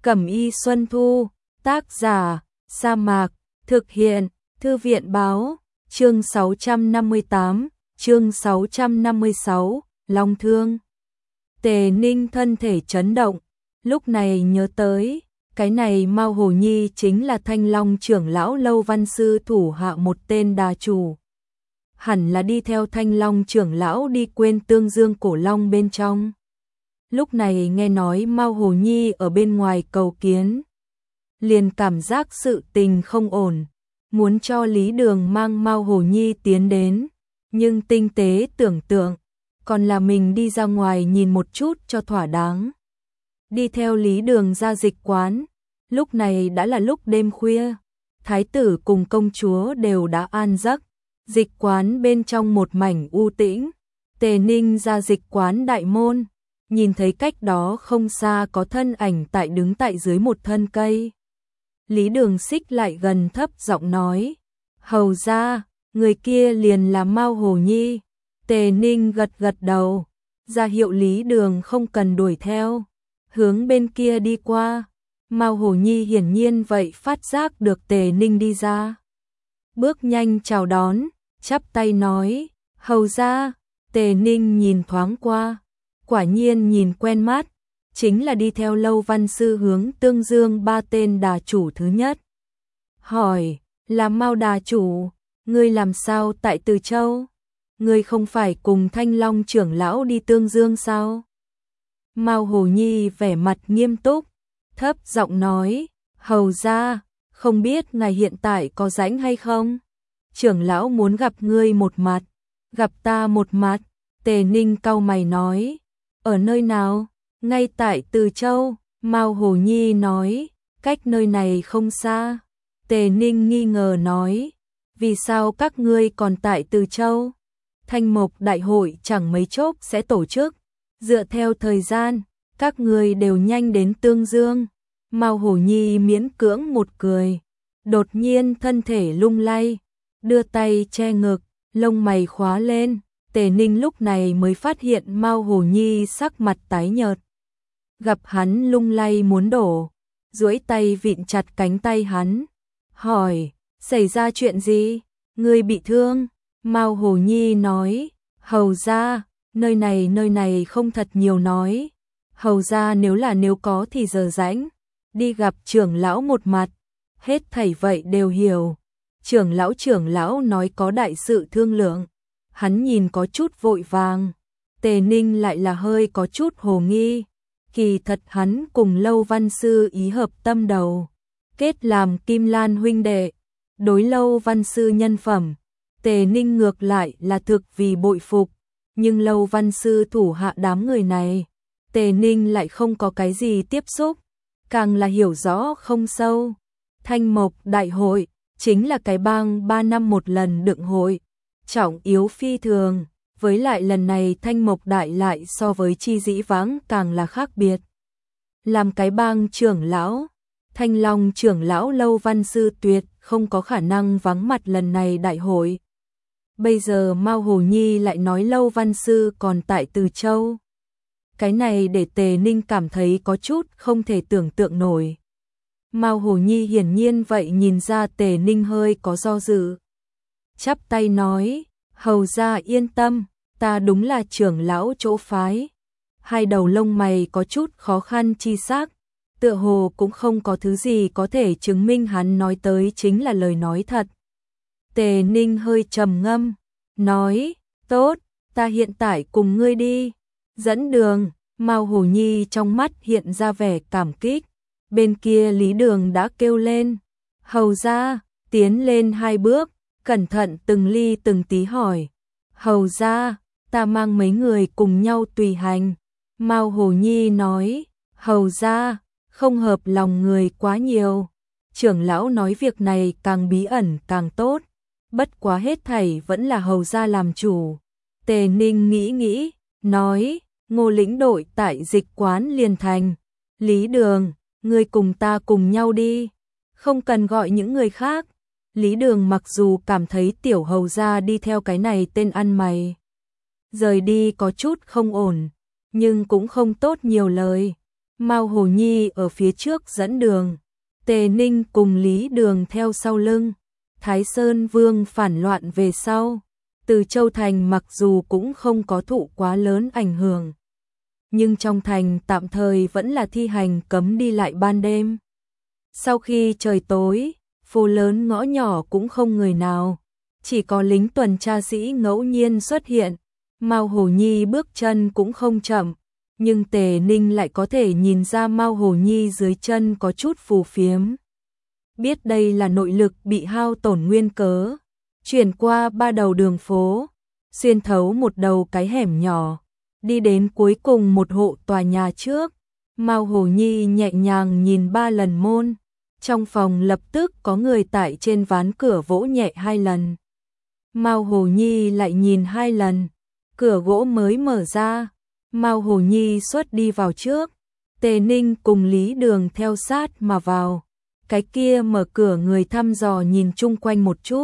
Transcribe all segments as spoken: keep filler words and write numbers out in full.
Cẩm y Xuân Thu, tác giả, Sa Mạc, thực hiện, Thư viện báo, chương sáu trăm năm mươi tám, chương sáu trăm năm mươi sáu, Long Thương. Tề Ninh thân thể chấn động, lúc này nhớ tới, cái này Mao Hồ Nhi chính là Thanh Long trưởng lão Lâu Văn Sư thủ hạ một tên đà chủ. Hẳn là đi theo Thanh Long trưởng lão đi quên Tương Dương Cổ Long bên trong. Lúc này nghe nói Mao Hồ Nhi ở bên ngoài cầu kiến, liền cảm giác sự tình không ổn, muốn cho Lý Đường mang Mao Hồ Nhi tiến đến, nhưng tinh tế tưởng tượng, còn là mình đi ra ngoài nhìn một chút cho thỏa đáng. Đi theo Lý Đường ra dịch quán, lúc này đã là lúc đêm khuya, thái tử cùng công chúa đều đã an giấc, dịch quán bên trong một mảnh u tĩnh. Tề Ninh ra dịch quán đại môn, nhìn thấy cách đó không xa có thân ảnh tại đứng tại dưới một thân cây. Lý Đường xích lại gần thấp giọng nói, hầu ra, người kia liền là Mao Hồ Nhi. Tề Ninh gật gật đầu, ra hiệu Lý Đường không cần đuổi theo, hướng bên kia đi qua. Mao Hồ Nhi hiển nhiên vậy phát giác được Tề Ninh đi ra, bước nhanh chào đón, chắp tay nói, hầu ra. Tề Ninh nhìn thoáng qua, quả nhiên nhìn quen mắt, chính là đi theo Lâu Văn Sư hướng Tương Dương ba tên đà chủ thứ nhất. Hỏi, là Mao đà chủ, ngươi làm sao tại Từ Châu? Ngươi không phải cùng Thanh Long trưởng lão đi Tương Dương sao? Mao Hồ Nhi vẻ mặt nghiêm túc, thấp giọng nói, hầu ra, không biết ngài hiện tại có rảnh hay không? Trưởng lão muốn gặp ngươi một mặt. Gặp ta một mặt. Tề Ninh cau mày nói, ở nơi nào? Ngay tại Từ Châu. Mao Hồ Nhi nói, cách nơi này không xa. Tề Ninh nghi ngờ nói, vì sao các ngươi còn tại Từ Châu? Thanh Mộc đại hội chẳng mấy chốc sẽ tổ chức, dựa theo thời gian, các ngươi đều nhanh đến Tương Dương. Mao Hồ Nhi miễn cưỡng một cười, đột nhiên thân thể lung lay, đưa tay che ngực, lông mày khóa lên. Tề Ninh lúc này mới phát hiện Mao Hồ Nhi sắc mặt tái nhợt. Gặp hắn lung lay muốn đổ, duỗi tay vịn chặt cánh tay hắn, hỏi, xảy ra chuyện gì? Ngươi bị thương? Mao Hồ Nhi nói, hầu ra, nơi này nơi này không thật nhiều nói. Hầu ra nếu là nếu có thì giờ rảnh, đi gặp trưởng lão một mặt, hết thảy vậy đều hiểu. Trưởng lão trưởng lão nói có đại sự thương lượng. Hắn nhìn có chút vội vàng, Tề Ninh lại là hơi có chút hồ nghi, kỳ thật hắn cùng Lâu Văn Sư ý hợp tâm đầu, kết làm Kim Lan huynh đệ. Đối Lâu Văn Sư nhân phẩm, Tề Ninh ngược lại là thực vì bội phục, nhưng Lâu Văn Sư thủ hạ đám người này, Tề Ninh lại không có cái gì tiếp xúc, càng là hiểu rõ không sâu. Thanh Mộc đại hội chính là cái bang ba năm một lần đựng hội, trọng yếu phi thường, với lại lần này Thanh Mộc đại lại so với chi dĩ vãng càng là khác biệt. Làm cái bang trưởng lão, Thanh Long trưởng lão Lâu Văn Sư tuyệt không có khả năng vắng mặt lần này đại hội. Bây giờ Mao Hồ Nhi lại nói Lâu Văn Sư còn tại Từ Châu. Cái này để Tề Ninh cảm thấy có chút không thể tưởng tượng nổi. Mao Hồ Nhi hiển nhiên vậy nhìn ra Tề Ninh hơi có do dự. Chắp tay nói, hầu ra yên tâm, ta đúng là trưởng lão chỗ phái. Hai đầu lông mày có chút khó khăn chi xác, tựa hồ cũng không có thứ gì có thể chứng minh hắn nói tới chính là lời nói thật. Tề Ninh hơi trầm ngâm, nói, tốt, ta hiện tại cùng ngươi đi. Dẫn đường. Mao Hồ Nhi trong mắt hiện ra vẻ cảm kích. Bên kia Lý Đường đã kêu lên, hầu ra, tiến lên hai bước, cẩn thận từng ly từng tí hỏi, hầu ra, ta mang mấy người cùng nhau tùy hành. Mao Hồ Nhi nói, hầu ra, không hợp lòng người quá nhiều. Trưởng lão nói việc này càng bí ẩn càng tốt, bất quá hết thảy vẫn là hầu ra làm chủ. Tề Ninh nghĩ nghĩ, nói, Ngô lĩnh đội tại dịch quán liền thành. Lý Đường, ngươi cùng ta cùng nhau đi, không cần gọi những người khác. Lý Đường mặc dù cảm thấy tiểu hầu gia đi theo cái này tên ăn mày, rời đi có chút không ổn, nhưng cũng không tốt nhiều lời. Mao Hồ Nhi ở phía trước dẫn đường, Tề Ninh cùng Lý Đường theo sau lưng. Thái Sơn Vương phản loạn về sau, Từ Châu Thành mặc dù cũng không có thụ quá lớn ảnh hưởng, nhưng trong thành tạm thời vẫn là thi hành cấm đi lại ban đêm. Sau khi trời tối, phố lớn ngõ nhỏ cũng không người nào, chỉ có lính tuần tra sĩ ngẫu nhiên xuất hiện. Mao Hồ Nhi bước chân cũng không chậm, nhưng Tề Ninh lại có thể nhìn ra Mao Hồ Nhi dưới chân có chút phù phiếm. Biết đây là nội lực bị hao tổn nguyên cớ, chuyển qua ba đầu đường phố, xuyên thấu một đầu cái hẻm nhỏ, đi đến cuối cùng một hộ tòa nhà trước. Mao Hồ Nhi nhẹ nhàng nhìn ba lần môn, trong phòng lập tức có người tại trên ván cửa vỗ nhẹ hai lần. Mao Hồ Nhi lại nhìn hai lần, cửa gỗ mới mở ra. Mao Hồ Nhi xuất đi vào trước, Tề Ninh cùng Lý Đường theo sát mà vào. Cái kia mở cửa người thăm dò nhìn chung quanh một chút,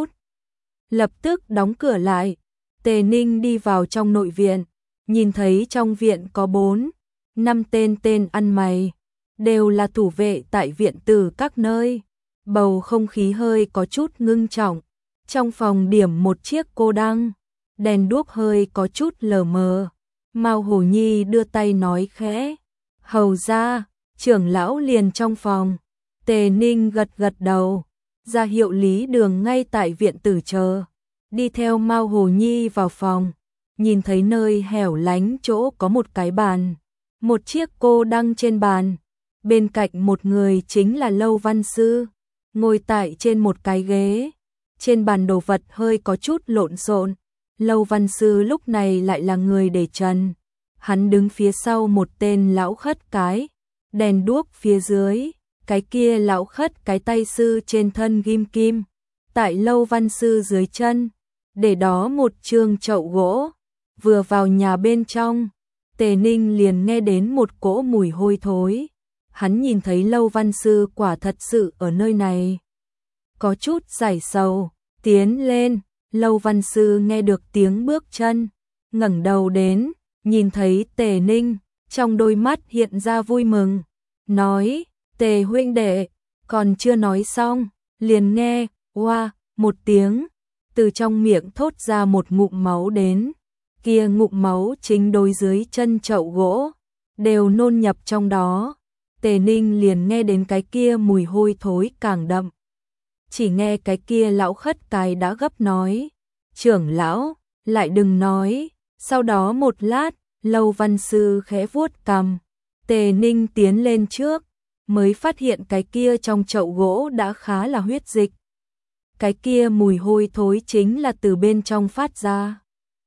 lập tức đóng cửa lại. Tề Ninh đi vào trong nội viện, nhìn thấy trong viện có bốn, năm tên tên ăn mày, đều là thủ vệ tại viện tử các nơi. Bầu không khí hơi có chút ngưng trọng, trong phòng điểm một chiếc cô đăng, đèn đuốc hơi có chút lờ mờ. Mao Hồ Nhi đưa tay nói khẽ, hầu ra, trưởng lão liền trong phòng. Tề Ninh gật gật đầu, ra hiệu Lý Đường ngay tại viện tử chờ, đi theo Mao Hồ Nhi vào phòng, nhìn thấy nơi hẻo lánh chỗ có một cái bàn, một chiếc cô đăng trên bàn, bên cạnh một người chính là Lâu Văn Sư, ngồi tại trên một cái ghế, trên bàn đồ vật hơi có chút lộn xộn. Lâu Văn Sư lúc này lại là người để trần, hắn đứng phía sau một tên lão khất cái, đèn đuốc phía dưới, cái kia lão khất cái tay sư trên thân ghim kim, tại Lâu Văn Sư dưới chân, để đó một chương chậu gỗ. Vừa vào nhà bên trong, Tề Ninh liền nghe đến một cỗ mùi hôi thối, hắn nhìn thấy Lâu Văn Sư quả thật sự ở nơi này, có chút giải sầu, tiến lên. Lâu Văn Sư nghe được tiếng bước chân, ngẩng đầu đến, nhìn thấy Tề Ninh, trong đôi mắt hiện ra vui mừng, nói, Tề huynh đệ, còn chưa nói xong, liền nghe, oa, một tiếng, từ trong miệng thốt ra một ngụm máu đến, kia ngụm máu chính đối dưới chân chậu gỗ, đều nôn nhập trong đó. Tề Ninh liền nghe đến cái kia mùi hôi thối càng đậm. Chỉ nghe cái kia lão khất cái đã gấp nói, trưởng lão, lại đừng nói. Sau đó một lát, Lâu Văn Sư khẽ vuốt cằm, Tề Ninh tiến lên trước, mới phát hiện cái kia trong chậu gỗ đã khá là huyết dịch. Cái kia mùi hôi thối chính là từ bên trong phát ra.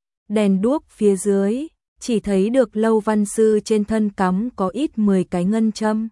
Đèn đuốc phía dưới, chỉ thấy được Lâu Văn Sư trên thân cắm có ít mười cái ngân châm,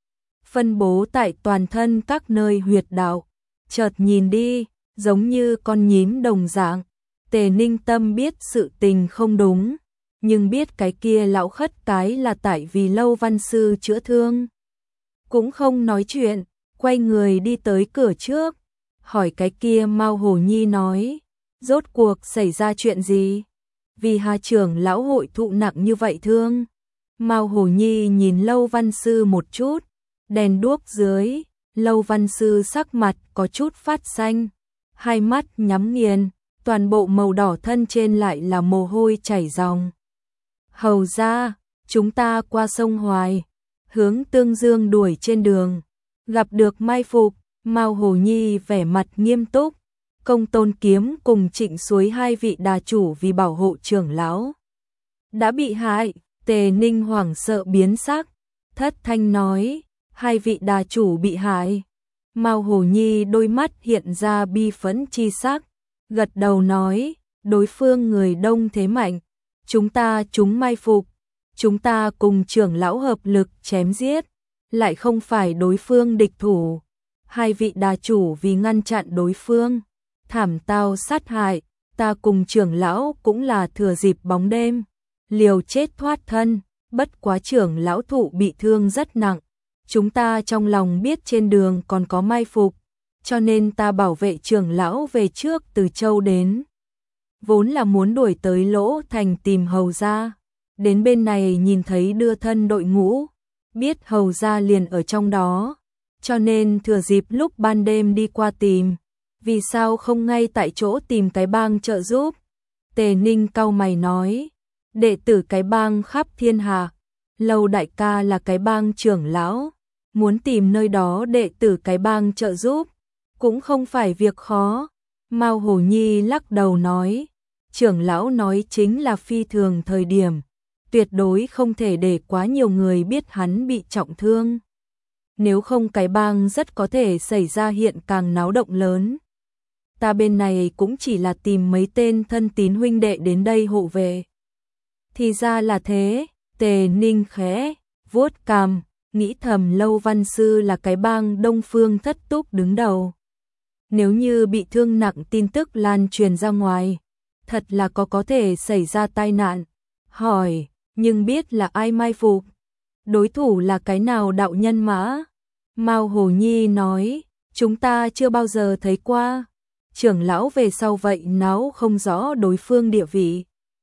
phân bố tại toàn thân các nơi huyệt đạo. Chợt nhìn đi, giống như con nhím đồng dạng. Tề Ninh tâm biết sự tình không đúng, nhưng biết cái kia lão khất cái là tại vì Lâu Văn Sư chữa thương, cũng không nói chuyện, quay người đi tới cửa trước, hỏi cái kia Mao Hồ Nhi nói, rốt cuộc xảy ra chuyện gì? Vì Hà trưởng lão hội thụ nặng như vậy thương? Mao Hồ Nhi nhìn Lâu Văn Sư một chút, đèn đuốc dưới, Lâu Văn Sư sắc mặt có chút phát xanh, hai mắt nhắm nghiền, toàn bộ màu đỏ thân trên lại là mồ hôi chảy ròng. Hầu ra, chúng ta qua sông Hoài, hướng Tương Dương đuổi trên đường, gặp được mai phục. Mao Hồ Nhi vẻ mặt nghiêm túc, Công Tôn Kiếm cùng Trịnh Suối hai vị đà chủ vì bảo hộ trưởng lão đã bị hại. Tề Ninh hoảng sợ biến sắc, thất thanh nói, hai vị đà chủ bị hại. Mao Hồ Nhi đôi mắt hiện ra bi phẫn chi sắc, gật đầu nói, đối phương người đông thế mạnh, chúng ta chúng mai phục, chúng ta cùng trưởng lão hợp lực chém giết, lại không phải đối phương địch thủ. Hai vị đà chủ vì ngăn chặn đối phương, thảm tao sát hại, ta cùng trưởng lão cũng là thừa dịp bóng đêm, liều chết thoát thân, bất quá trưởng lão thụ bị thương rất nặng. Chúng ta trong lòng biết trên đường còn có mai phục, cho nên ta bảo vệ trưởng lão về trước từ Châu đến. Vốn là muốn đuổi tới Lỗ Thành tìm hầu ra, đến bên này nhìn thấy đưa thân đội ngũ, biết hầu gia liền ở trong đó, cho nên thừa dịp lúc ban đêm đi qua tìm, vì sao không ngay tại chỗ tìm cái bang trợ giúp? Tề Ninh cau mày nói, đệ tử cái bang khắp thiên hạ, Lâu đại ca là cái bang trưởng lão, muốn tìm nơi đó đệ tử cái bang trợ giúp, cũng không phải việc khó. Mao Hổ Nhi lắc đầu nói, trưởng lão nói chính là phi thường thời điểm, tuyệt đối không thể để quá nhiều người biết hắn bị trọng thương. Nếu không cái bang rất có thể xảy ra hiện càng náo động lớn. Ta bên này cũng chỉ là tìm mấy tên thân tín huynh đệ đến đây hộ về. Thì ra là thế, Tề Ninh khẽ vuốt cằm, nghĩ thầm Lâu Văn Sư là cái bang Đông Phương Thất Túc đứng đầu. Nếu như bị thương nặng tin tức lan truyền ra ngoài, thật là có có thể xảy ra tai nạn. Hỏi, nhưng biết là ai mai phục? Đối thủ là cái nào đạo nhân mã? Mao Hổ Nhi nói, chúng ta chưa bao giờ thấy qua. Trưởng lão về sau vậy náo không rõ đối phương địa vị.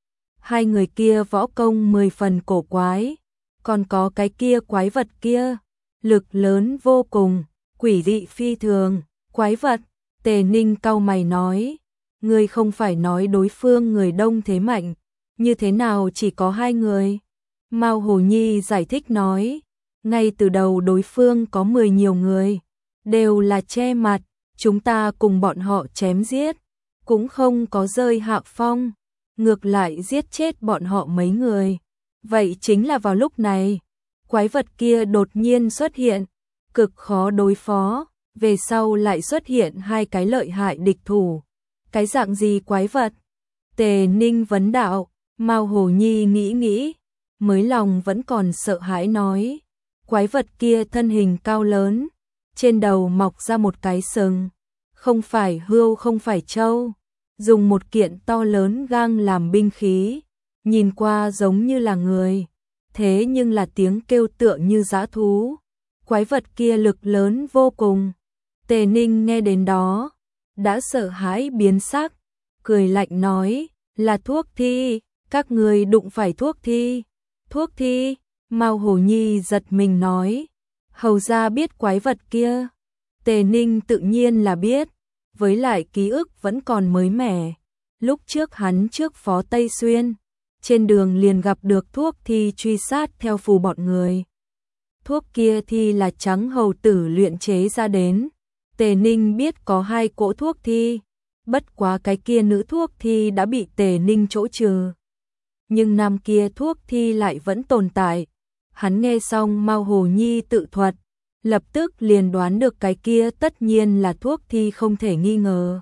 Hai người kia võ công mười phần cổ quái, còn có cái kia quái vật kia, lực lớn vô cùng, quỷ dị phi thường, quái vật. Tề Ninh cau mày nói, ngươi không phải nói đối phương người đông thế mạnh, như thế nào chỉ có hai người? Mao Hổ Nhi giải thích nói, ngay từ đầu đối phương có mười nhiều người, đều là che mặt, chúng ta cùng bọn họ chém giết, cũng không có rơi hạ phong, ngược lại giết chết bọn họ mấy người. Vậy chính là vào lúc này, quái vật kia đột nhiên xuất hiện, cực khó đối phó, về sau lại xuất hiện hai cái lợi hại địch thủ. Cái dạng gì quái vật? Tề Ninh vấn đạo. Mao Hổ Nhi nghĩ nghĩ, mới lòng vẫn còn sợ hãi nói, quái vật kia thân hình cao lớn, trên đầu mọc ra một cái sừng, không phải hươu không phải trâu, dùng một kiện to lớn gang làm binh khí, nhìn qua giống như là người, thế nhưng là tiếng kêu tựa như dã thú. Quái vật kia lực lớn vô cùng. Tề Ninh nghe đến đó, đã sợ hãi biến sắc, cười lạnh nói, là thuốc thi, các người đụng phải thuốc thi. Thuốc thi? Mao Hổ Nhi giật mình nói, hầu gia biết quái vật kia. Tề Ninh tự nhiên là biết, với lại ký ức vẫn còn mới mẻ. Lúc trước hắn trước Phó Tây Xuyên, trên đường liền gặp được thuốc thi truy sát theo phù bọn người. Thuốc kia thi là Trắng Hầu Tử luyện chế ra đến. Tề Ninh biết có hai cỗ thuốc thi, bất quá cái kia nữ thuốc thi đã bị Tề Ninh chỗ trừ. Nhưng nam kia thuốc thi lại vẫn tồn tại. Hắn nghe xong Mao Hổ Nhi tự thuật, lập tức liền đoán được cái kia tất nhiên là thuốc thi không thể nghi ngờ.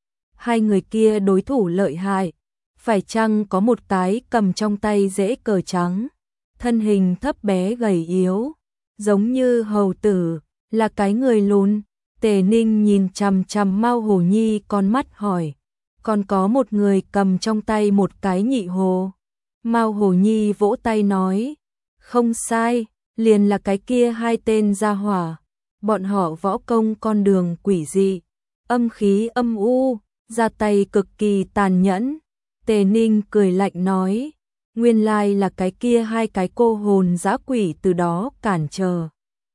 Hai người kia đối thủ lợi hại, phải chăng có một cái cầm trong tay rễ cờ trắng, thân hình thấp bé gầy yếu, giống như hầu tử, là cái người lùn. Tề Ninh nhìn chằm chằm Mao Hổ Nhi con mắt hỏi, còn có một người cầm trong tay một cái nhị hồ. Mao Hổ Nhi vỗ tay nói, không sai, liền là cái kia hai tên gia hỏa, bọn họ võ công con đường quỷ dị, âm khí âm u, ra tay cực kỳ tàn nhẫn. Tề Ninh cười lạnh nói, nguyên lai là cái kia hai cái cô hồn dã quỷ từ đó cản trở.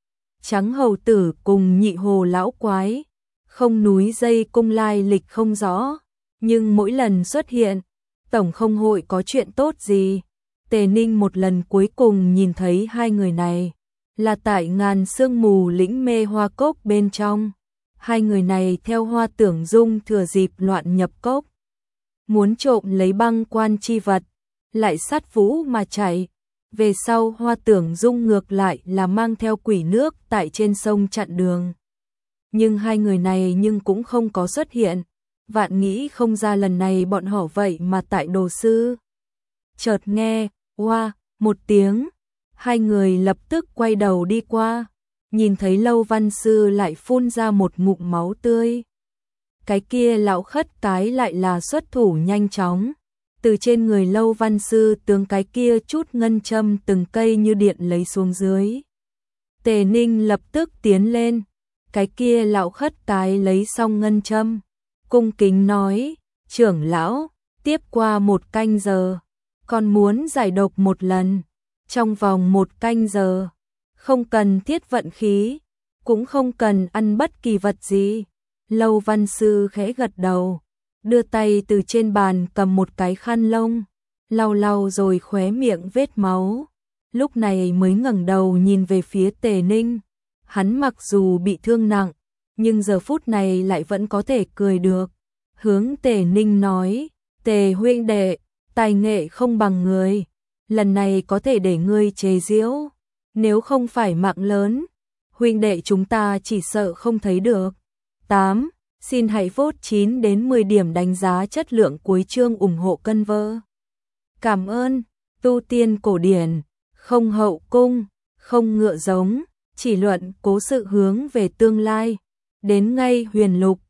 Trắng Hầu Tử cùng nhị hồ lão quái, không núi dây cung lai lịch không rõ, nhưng mỗi lần xuất hiện, tổng không hội có chuyện tốt gì. Tề Ninh một lần cuối cùng nhìn thấy hai người này, là tại ngàn sương mù lĩnh mê hoa cốc bên trong. Hai người này theo Hoa Tưởng Dung thừa dịp loạn nhập cốc, muốn trộm lấy băng quan chi vật, lại sát vũ mà chạy. Về sau Hoa Tưởng Dung ngược lại là mang theo quỷ nước tại trên sông chặn đường. Nhưng hai người này nhưng cũng không có xuất hiện, vạn nghĩ không ra lần này bọn họ vậy mà tại Đồ Sư. Chợt nghe, oa, một tiếng, hai người lập tức quay đầu đi qua, nhìn thấy Lâu Văn Sư lại phun ra một ngụm máu tươi. Cái kia lão khất cái lại là xuất thủ nhanh chóng, từ trên người Lâu Văn Sư tướng cái kia chút ngân châm từng cây như điện lấy xuống dưới. Tề Ninh lập tức tiến lên, cái kia lão khất cái lấy xong ngân châm, cung kính nói, trưởng lão, tiếp qua một canh giờ, còn muốn giải độc một lần, trong vòng một canh giờ, không cần thiết vận khí, cũng không cần ăn bất kỳ vật gì. Lâu Văn Sư khẽ gật đầu, đưa tay từ trên bàn cầm một cái khăn lông, lau lau rồi khóe miệng vết máu. Lúc này mới ngẩng đầu nhìn về phía Tề Ninh. Hắn mặc dù bị thương nặng, nhưng giờ phút này lại vẫn có thể cười được. Hướng Tề Ninh nói, Tề huynh đệ, tài nghệ không bằng người, lần này có thể để ngươi chế giễu, nếu không phải mạng lớn, huynh đệ chúng ta chỉ sợ không thấy được. tám. Xin hãy vote chín đến mười điểm đánh giá chất lượng cuối chương ủng hộ cân vơ. Cảm ơn. Tu tiên cổ điển, không hậu cung, không ngựa giống, chỉ luận cố sự hướng về tương lai. Đến ngay huyền lục,